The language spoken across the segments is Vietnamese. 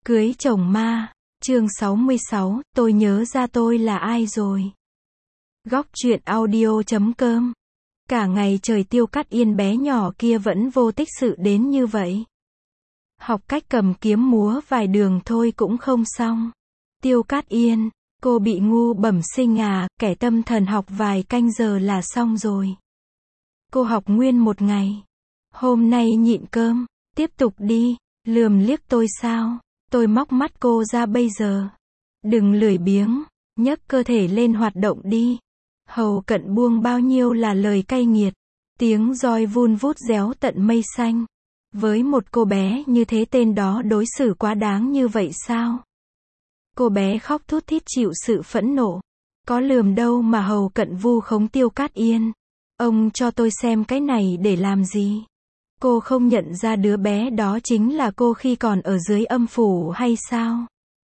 Cưới chồng ma, chương 66, tôi nhớ ra tôi là ai rồi. Góc truyện audio.com. Cả ngày trời Tiêu Cát Yên bé nhỏ kia vẫn vô tích sự đến như vậy. Học cách cầm kiếm múa vài đường thôi cũng không xong. Tiêu Cát Yên, cô bị ngu bẩm sinh à, kẻ tâm thần học vài canh giờ là xong rồi. Cô học nguyên một ngày. Hôm nay nhịn cơm, tiếp tục đi, lườm liếc tôi sao? Tôi móc mắt cô ra bây giờ. Đừng lười biếng, nhấc cơ thể lên hoạt động đi. Hầu Cận buông bao nhiêu là lời cay nghiệt. Tiếng roi vun vút réo tận mây xanh. Với một cô bé như thế tên đó đối xử quá đáng như vậy sao? Cô bé khóc thút thít chịu sự phẫn nộ. Có lườm đâu mà Hầu Cận vu khống Tiêu Cát Yên. Ông cho tôi xem cái này để làm gì? Cô không nhận ra đứa bé đó chính là cô khi còn ở dưới âm phủ hay sao?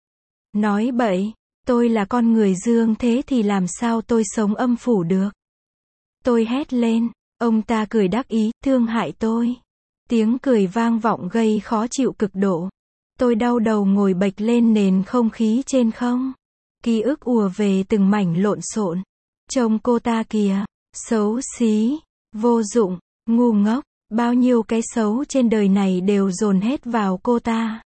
Nói bậy, tôi là con người dương thế thì làm sao tôi sống âm phủ được? Tôi hét lên, ông ta cười đắc ý, thương hại tôi. Tiếng cười vang vọng gây khó chịu cực độ. Tôi đau đầu ngồi bệt lên nền không khí trên không. Ký ức ùa về từng mảnh lộn xộn. Trông cô ta kìa, xấu xí, vô dụng, ngu ngốc. Bao nhiêu cái xấu trên đời này đều dồn hết vào cô ta.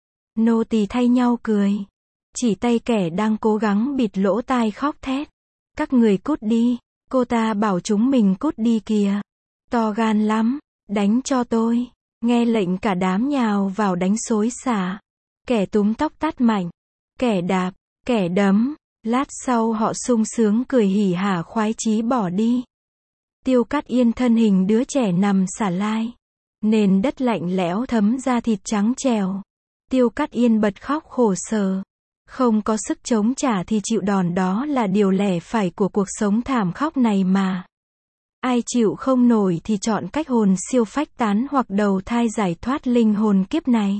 Nô tỳ thay nhau cười. Chỉ tay kẻ đang cố gắng bịt lỗ tai khóc thét. Các người cút đi. Cô ta bảo chúng mình cút đi kìa. To gan lắm. Đánh cho tôi. Nghe lệnh cả đám nhào vào đánh xối xả. Kẻ túm tóc tát mạnh. Kẻ đạp. Kẻ đấm. Lát sau họ sung sướng cười hỉ hả khoái chí bỏ đi. Tiêu Cát Yên thân hình đứa trẻ nằm xả lai. Nền đất lạnh lẽo thấm ra thịt trắng trèo. Tiêu Cát Yên bật khóc khổ sở. Không có sức chống trả thì chịu đòn đó là điều lẽ phải của cuộc sống thảm khốc này mà. Ai chịu không nổi thì chọn cách hồn siêu phách tán hoặc đầu thai giải thoát linh hồn kiếp này.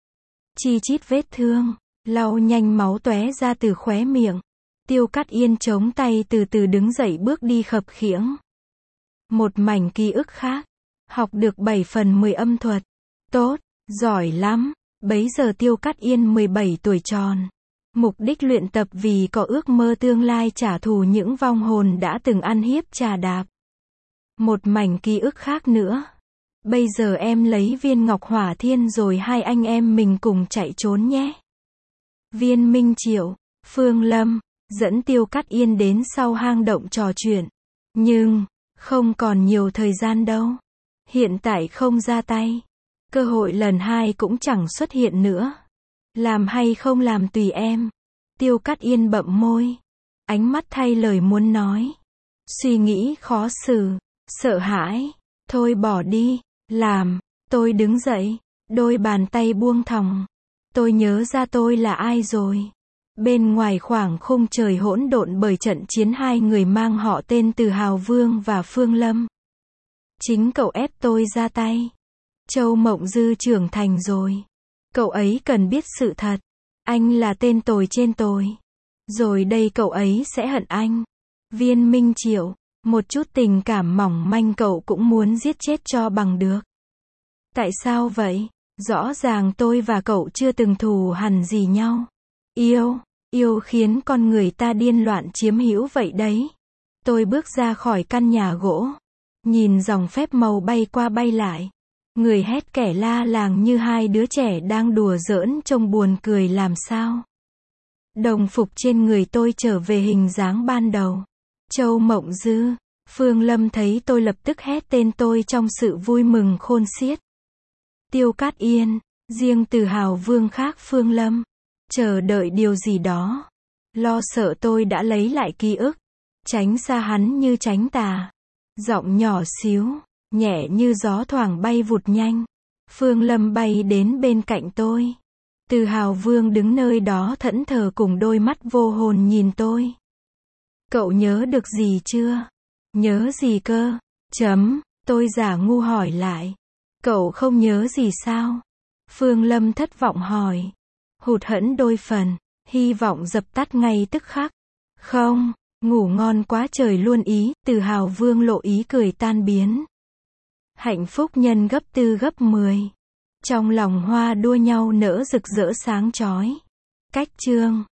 Chi chít vết thương, lau nhanh máu tóe ra từ khóe miệng. Tiêu Cát Yên chống tay từ từ đứng dậy bước đi khập khiễng. Một mảnh ký ức khác. Học được 7 phần 10 âm thuật. Tốt, giỏi lắm. Bấy giờ Tiêu Cát Yên 17 tuổi tròn. Mục đích luyện tập vì có ước mơ tương lai trả thù những vong hồn đã từng ăn hiếp trà đạp. Một mảnh ký ức khác nữa. Bây giờ em lấy viên ngọc hỏa thiên rồi hai anh em mình cùng chạy trốn nhé. Viên Minh Triệu, Phương Lâm, dẫn Tiêu Cát Yên đến sau hang động trò chuyện. Nhưng không còn nhiều thời gian đâu. Hiện tại không ra tay. Cơ hội lần 2 cũng chẳng xuất hiện nữa. Làm hay không làm tùy em. Tiêu Cát Yên bậm môi. Ánh mắt thay lời muốn nói. Suy nghĩ khó xử. Sợ hãi. Thôi bỏ đi. Làm. Tôi đứng dậy. Đôi bàn tay buông thòng. Tôi nhớ ra tôi là ai rồi. Bên ngoài khoảng khung trời hỗn độn bởi trận chiến hai người mang họ tên Từ Hào Vương và Phương Lâm. Chính cậu ép tôi ra tay. Châu Mộng Dư trưởng thành rồi. Cậu ấy cần biết sự thật. Anh là tên tồi trên tồi. Rồi đây cậu ấy sẽ hận anh. Viên Minh Triệu, một chút tình cảm mỏng manh cậu cũng muốn giết chết cho bằng được. Tại sao vậy? Rõ ràng tôi và cậu chưa từng thù hằn gì nhau. Yêu khiến con người ta điên loạn chiếm hữu vậy đấy. Tôi bước ra khỏi căn nhà gỗ. Nhìn dòng phép màu bay qua bay lại. Người hét kẻ la làng như hai đứa trẻ đang đùa giỡn trông buồn cười làm sao. Đồng phục trên người tôi trở về hình dáng ban đầu. Châu Mộng Dư, Phương Lâm thấy tôi lập tức hét tên tôi trong sự vui mừng khôn xiết. Tiêu Cát Yên, riêng Từ Hào Vương khác Phương Lâm. Chờ đợi điều gì đó. Lo sợ tôi đã lấy lại ký ức. Tránh xa hắn như tránh tà. Giọng nhỏ xíu, nhẹ như gió thoảng bay vụt nhanh. Phương Lâm bay đến bên cạnh tôi. Từ Hào Vương đứng nơi đó thẫn thờ cùng đôi mắt vô hồn nhìn tôi. Cậu nhớ được gì chưa? Nhớ gì cơ? Tôi giả ngu hỏi lại. Cậu không nhớ gì sao? Phương Lâm thất vọng hỏi. Hụt hẫng đôi phần, hy vọng dập tắt ngay tức khắc. Không, ngủ ngon quá trời luôn ý. Từ Hào Vương lộ ý cười tan biến. Hạnh phúc nhân gấp 4 gấp 10. Trong lòng hoa đua nhau nở rực rỡ sáng chói. Cách chương